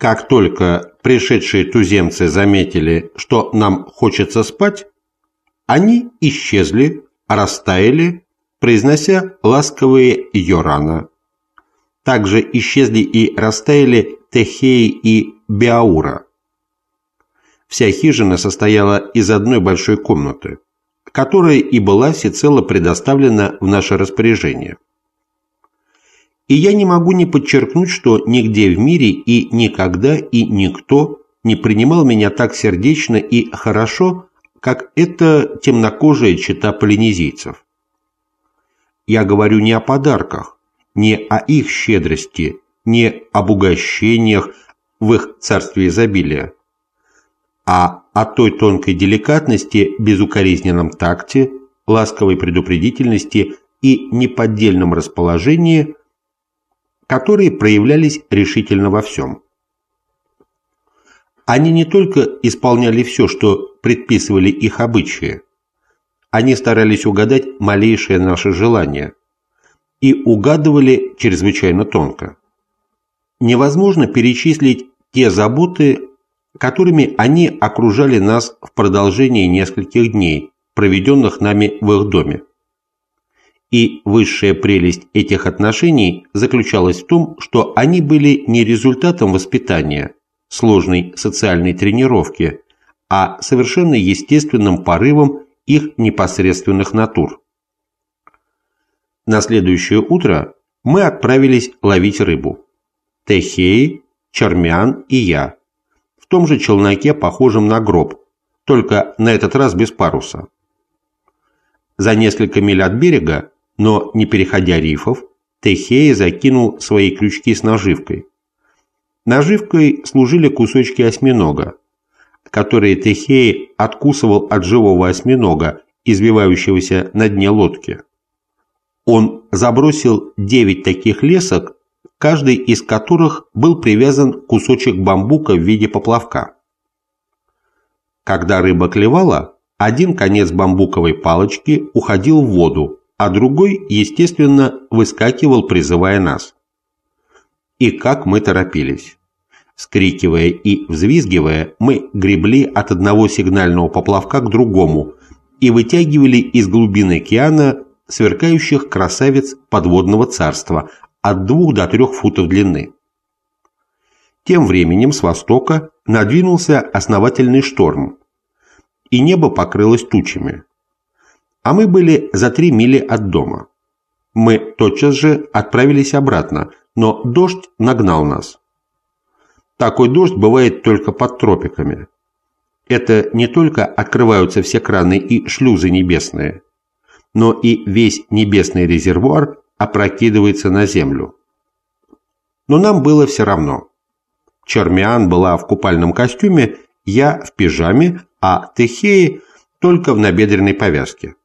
как только пришедшие туземцы заметили, что нам хочется спать, они исчезли, растаяли, произнося ласковые «Йорана». Также исчезли и растаяли Техей и Биаура. Вся хижина состояла из одной большой комнаты, которая и была всецело предоставлена в наше распоряжение. И я не могу не подчеркнуть, что нигде в мире и никогда и никто не принимал меня так сердечно и хорошо, как эта темнокожая чета полинезийцев. Я говорю не о подарках, не о их щедрости, не об угощениях в их царстве изобилия, а о той тонкой деликатности, безукоризненном такте, ласковой предупредительности и неподдельном расположении, которые проявлялись решительно во всем. Они не только исполняли все, что предписывали их обычаи, они старались угадать малейшее наше желание и угадывали чрезвычайно тонко. Невозможно перечислить те заботы, которыми они окружали нас в продолжении нескольких дней, проведенных нами в их доме. И высшая прелесть этих отношений заключалась в том, что они были не результатом воспитания, сложной социальной тренировки, а совершенно естественным порывом их непосредственных натур. На следующее утро мы отправились ловить рыбу. Техей, Чармян и я, в том же челноке, похожем на гроб, только на этот раз без паруса. За несколько миль от берега, но не переходя рифов, Техей закинул свои крючки с наживкой. Наживкой служили кусочки осьминога, которые Техей откусывал от живого осьминога, извивающегося на дне лодки. Он забросил 9 таких лесок, каждый из которых был привязан кусочек бамбука в виде поплавка. Когда рыба клевала, один конец бамбуковой палочки уходил в воду, а другой, естественно, выскакивал, призывая нас. И как мы торопились. Вскрикивая и взвизгивая, мы гребли от одного сигнального поплавка к другому и вытягивали из глубин океана сверкающих красавиц подводного царства от 2 до 3 футов длины. Тем временем с востока надвинулся основательный шторм, и небо покрылось тучами. А мы были за 3 мили от дома. Мы тотчас же отправились обратно, но дождь нагнал нас. Такой дождь бывает только под тропиками. Это не только открываются все краны и шлюзы небесные, но и весь небесный резервуар опрокидывается на землю. Но нам было все равно. Чармиан была в купальном костюме, я в пижаме, а Техей только в набедренной повязке.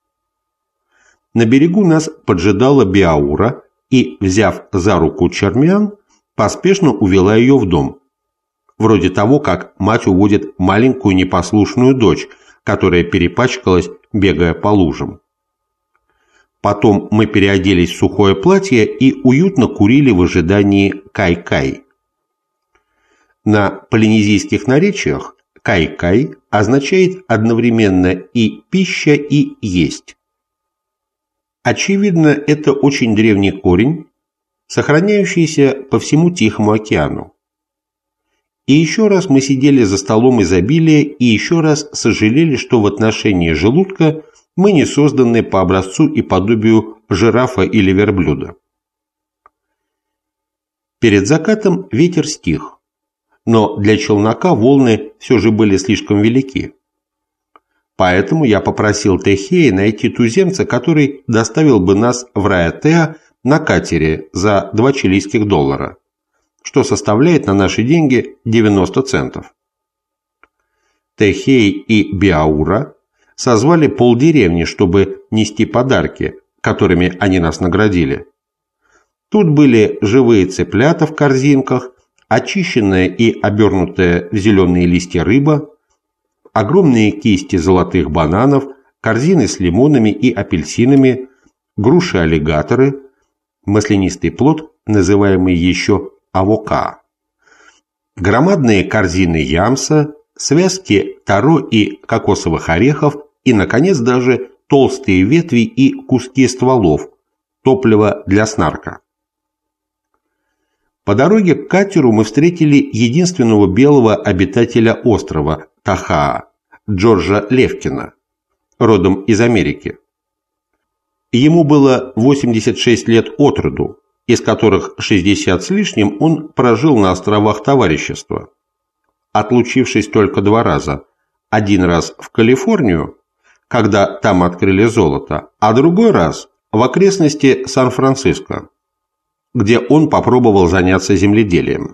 На берегу нас поджидала Биаура и, взяв за руку Чармиан, поспешно увела ее в дом. Вроде того, как мать уводит маленькую непослушную дочь, которая перепачкалась, бегая по лужам. Потом мы переоделись в сухое платье и уютно курили в ожидании кай-кай. На полинезийских наречиях кай-кай означает одновременно и пища, и есть. Очевидно, это очень древний корень, сохраняющийся по всему Тихому океану. И еще раз мы сидели за столом изобилия и еще раз сожалели, что в отношении желудка мы не созданы по образцу и подобию жирафа или верблюда. Перед закатом ветер стих, но для челнока волны все же были слишком велики. Поэтому я попросил Техея найти туземца, который доставил бы нас в Раятеа на катере за $2 чилийских, что составляет на наши деньги 90 центов. Техей и Биаура созвали полдеревни, чтобы нести подарки, которыми они нас наградили. Тут были живые цыплята в корзинках, очищенная и обернутая в зеленые листья рыба, огромные кисти золотых бананов, корзины с лимонами и апельсинами, груши-аллигаторы, маслянистый плод, называемый еще авока, громадные корзины ямса, связки таро и кокосовых орехов и, наконец, даже толстые ветви и куски стволов, топливо для снарка. По дороге к катеру мы встретили единственного белого обитателя острова Тахаа, Джорджа Левкина, родом из Америки. Ему было 86 лет от роду, из которых 60 с лишним он прожил на островах Товарищества, отлучившись только 2 раза. Один раз в Калифорнию, когда там открыли золото, а другой раз в окрестности Сан-Франциско, где он попробовал заняться земледелием.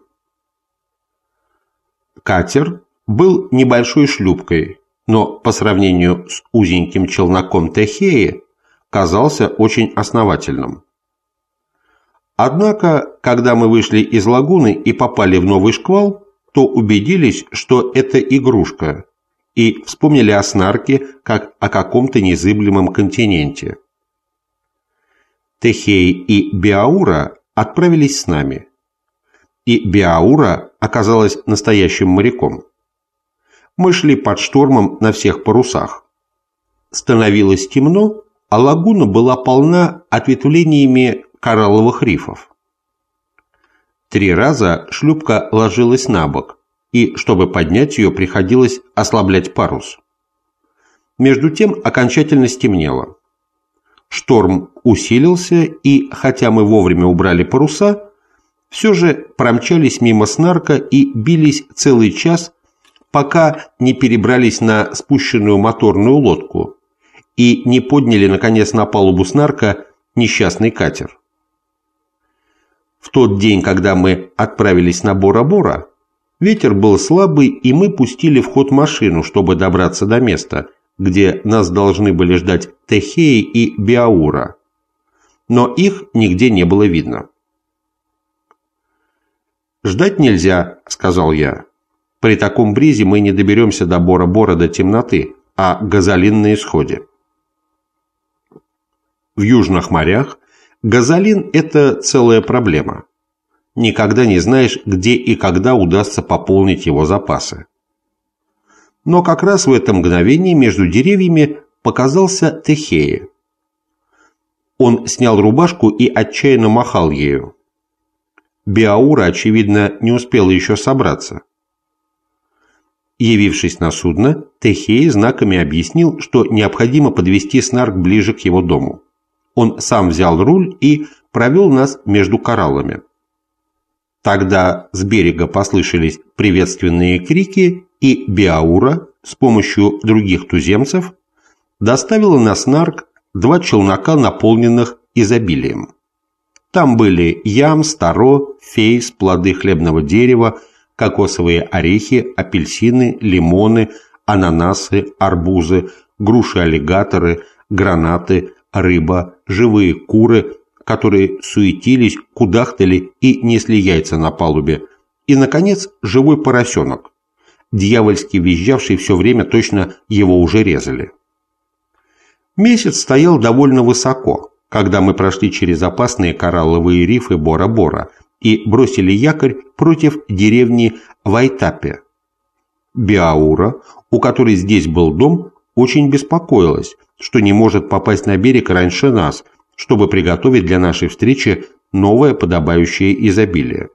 Катер был небольшой шлюпкой, но по сравнению с узеньким челноком Техеи казался очень основательным. Однако, когда мы вышли из лагуны и попали в новый шквал, то убедились, что это игрушка, и вспомнили о снарке как о каком-то незыблемом континенте. Техей и Биаура отправились с нами, и Биаура оказалась настоящим моряком. Мы шли под штормом на всех парусах. Становилось темно, а лагуна была полна ответвлениями коралловых рифов. 3 раза шлюпка ложилась на бок, и, чтобы поднять ее, приходилось ослаблять парус. Между тем окончательно стемнело. Шторм усилился, и, хотя мы вовремя убрали паруса, все же промчались мимо снарка и бились целый час, пока не перебрались на спущенную моторную лодку и не подняли, наконец, на палубу снарка несчастный катер. В тот день, когда мы отправились на Бора-Бора, ветер был слабый, и мы пустили в ход машину, чтобы добраться до места, где нас должны были ждать Техеи и Биаура. Но их нигде не было видно. «Ждать нельзя», — сказал я. «При таком бризе мы не доберемся до Бора-Бора до темноты, а газолин на исходе». В южных морях газолин – это целая проблема. Никогда не знаешь, где и когда удастся пополнить его запасы. Но как раз в это мгновение между деревьями показался Техея. Он снял рубашку и отчаянно махал ею. Биаура, очевидно, не успела еще собраться. Явившись на судно, Техея знаками объяснил, что необходимо подвести снарк ближе к его дому. Он сам взял руль и провел нас между кораллами. Тогда с берега послышались приветственные крики, и Биаура с помощью других туземцев доставила на снарк 2 челнока, наполненных изобилием. Там были ямс, таро, фейс, плоды хлебного дерева, кокосовые орехи, апельсины, лимоны, ананасы, арбузы, груши-аллигаторы, гранаты, рыба, живые куры, которые суетились, кудахтали и несли яйца на палубе, и, наконец, живой поросенок, дьявольски визжавший все время, точно его уже резали. Месяц стоял довольно высоко, когда мы прошли через опасные коралловые рифы Бора-Бора и бросили якорь против деревни Вайтапе. Биаура, у которой здесь был дом, очень беспокоилась, что не может попасть на берег раньше нас, чтобы приготовить для нашей встречи новое подобающее изобилие.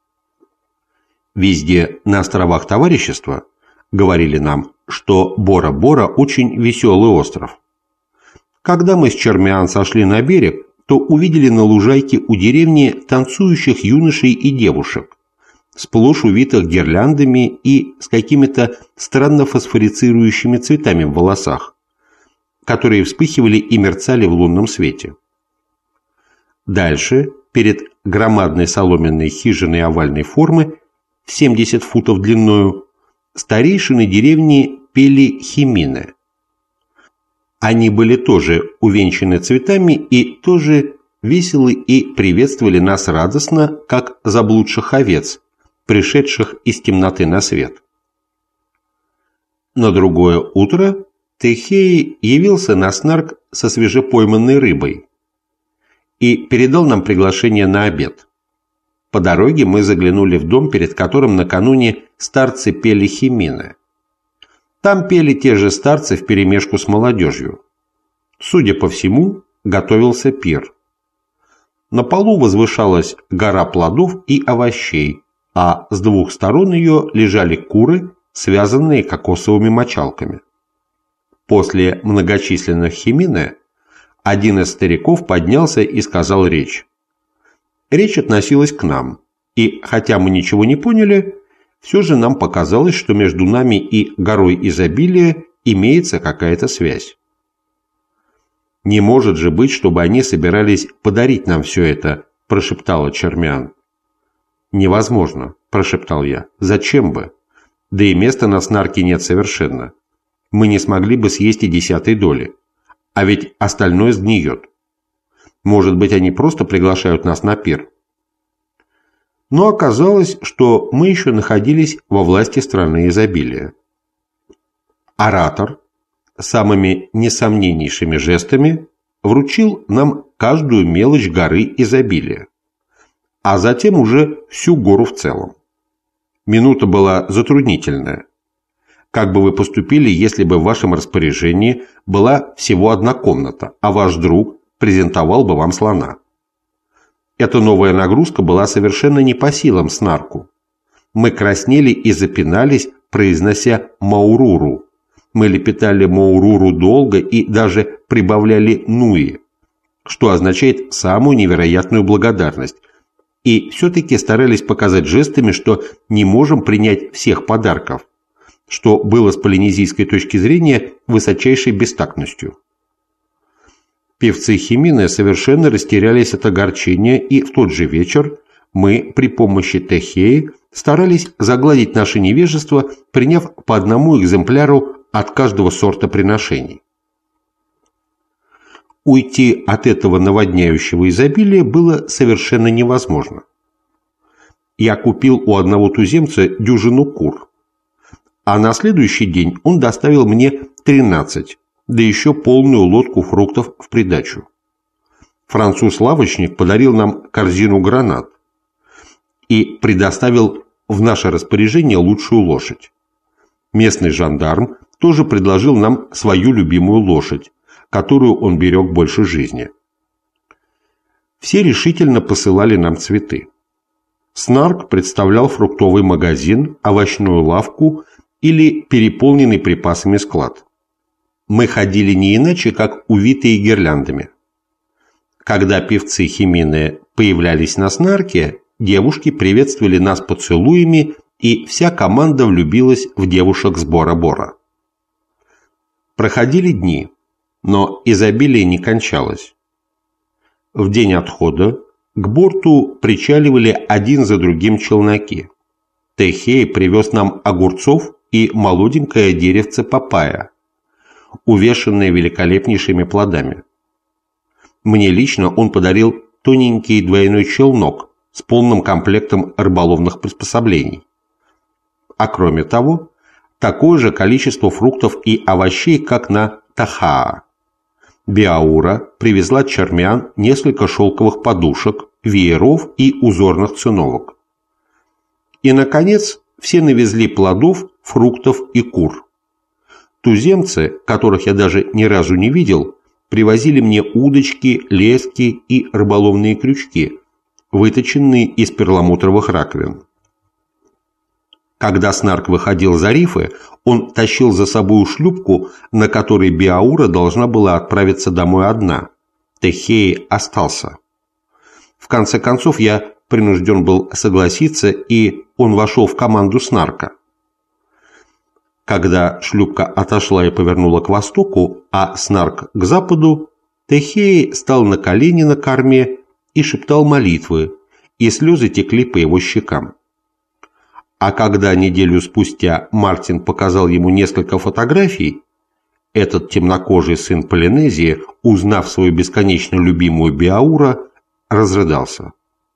Везде на островах Товарищества говорили нам, что Бора-Бора очень веселый остров. Когда мы с Чермиан сошли на берег, то увидели на лужайке у деревни танцующих юношей и девушек, сплошь увитых гирляндами и с какими-то странно фосфорицирующими цветами в волосах, которые вспыхивали и мерцали в лунном свете. Дальше, перед громадной соломенной хижиной овальной формы, в 70 футов длиною, старейшины деревни пели химины. Они были тоже увенчаны цветами и тоже веселы и приветствовали нас радостно, как заблудших овец, пришедших из темноты на свет. На другое утро Техей явился на снарк со свежепойманной рыбой и передал нам приглашение на обед. По дороге мы заглянули в дом, перед которым накануне старцы пели химины. Там пели те же старцы вперемешку с молодежью. Судя по всему, готовился пир. На полу возвышалась гора плодов и овощей, а с двух сторон ее лежали куры, связанные кокосовыми мочалками. После многочисленных химины один из стариков поднялся и сказал речь. Речь относилась к нам, и хотя мы ничего не поняли, все же нам показалось, что между нами и горой изобилия имеется какая-то связь. «Не может же быть, чтобы они собирались подарить нам все это», – прошептала Чермян. «Невозможно», – прошептал я. «Зачем бы? Да и места на снарке нет совершенно. Мы не смогли бы съесть и 10 доли. А ведь остальное сгниет. Может быть, они просто приглашают нас на пир». Но оказалось, что мы еще находились во власти страны изобилия. Оратор самыми несомненнейшими жестами вручил нам каждую мелочь горы изобилия, а затем уже всю гору в целом. Минута была затруднительная. Как бы вы поступили, если бы в вашем распоряжении была всего одна комната, а ваш друг презентовал бы вам слона? Эта новая нагрузка была совершенно не по силам снарку. Мы краснели и запинались, произнося «мауруру». Мы лепетали «мауруру» долго и даже прибавляли «нуи», что означает самую невероятную благодарность, и все-таки старались показать жестами, что не можем принять всех подарков, что было с полинезийской точки зрения высочайшей бестактностью. Певцы химины совершенно растерялись от огорчения, и в тот же вечер мы при помощи техеи старались загладить наше невежество, приняв по одному экземпляру от каждого сорта приношений. Уйти от этого наводняющего изобилия было совершенно невозможно. Я купил у одного туземца дюжину кур, а на следующий день он доставил мне 13, да еще полную лодку фруктов в придачу. Француз-лавочник подарил нам корзину гранат и предоставил в наше распоряжение лучшую лошадь. Местный жандарм тоже предложил нам свою любимую лошадь, которую он берег больше жизни. Все решительно посылали нам цветы. Снарк представлял фруктовый магазин, овощную лавку или переполненный припасами склад. Мы ходили не иначе, как увитые гирляндами. Когда певцы химины появлялись на снарке, девушки приветствовали нас поцелуями, и вся команда влюбилась в девушек с Бора-Бора. Проходили дни, но изобилие не кончалось. В день отхода к борту причаливали один за другим челноки. Техей привез нам огурцов и молоденькое деревце папайя, увешанное великолепнейшими плодами. Мне лично он подарил тоненький двойной челнок с полным комплектом рыболовных приспособлений. А кроме того, такое же количество фруктов и овощей, как на Тахаа. Биаура привезла Чермян несколько шелковых подушек, вееров и узорных циновок. И, наконец, все навезли плодов, фруктов и кур. Туземцы, которых я даже ни разу не видел, привозили мне удочки, лески и рыболовные крючки, выточенные из перламутровых раковин. Когда снарк выходил за рифы, он тащил за собой шлюпку, на которой Биаура должна была отправиться домой одна. Техей остался. В конце концов, я принужден был согласиться, и он вошел в команду снарка. Когда шлюпка отошла и повернула к востоку, а снарк к западу, Техей стал на колени на корме и шептал молитвы, и слезы текли по его щекам. А когда неделю спустя Мартин показал ему несколько фотографий, этот темнокожий сын Полинезии, узнав свою бесконечно любимую Биаура, разрыдался.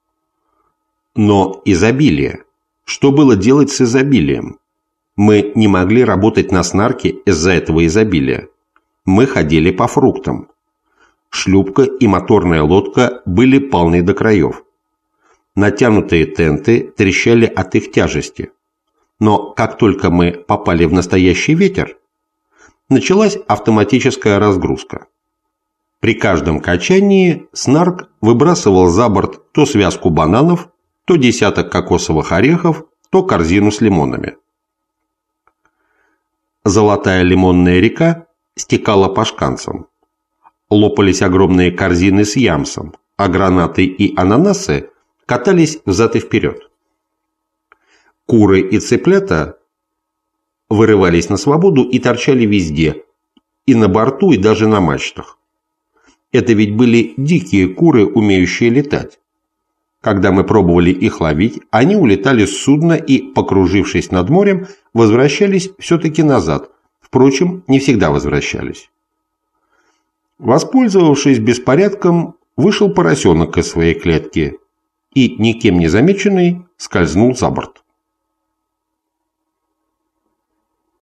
Но изобилие. Что было делать с изобилием? Мы не могли работать на снарке из-за этого изобилия. Мы ходили по фруктам. Шлюпка и моторная лодка были полны до краев. Натянутые тенты трещали от их тяжести. Но как только мы попали в настоящий ветер, началась автоматическая разгрузка. При каждом качании снарк выбрасывал за борт то связку бананов, то десяток кокосовых орехов, то корзину с лимонами. Золотая лимонная река стекала по шканцам. Лопались огромные корзины с ямсом, а гранаты и ананасы катались взад и вперед. Куры и цыплята вырывались на свободу и торчали везде, и на борту, и даже на мачтах. Это ведь были дикие куры, умеющие летать. Когда мы пробовали их ловить, они улетали с судна и, покружившись над морем, возвращались все-таки назад. Впрочем, не всегда возвращались. Воспользовавшись беспорядком, вышел поросенок из своей клетки и, никем не замеченный, скользнул за борт.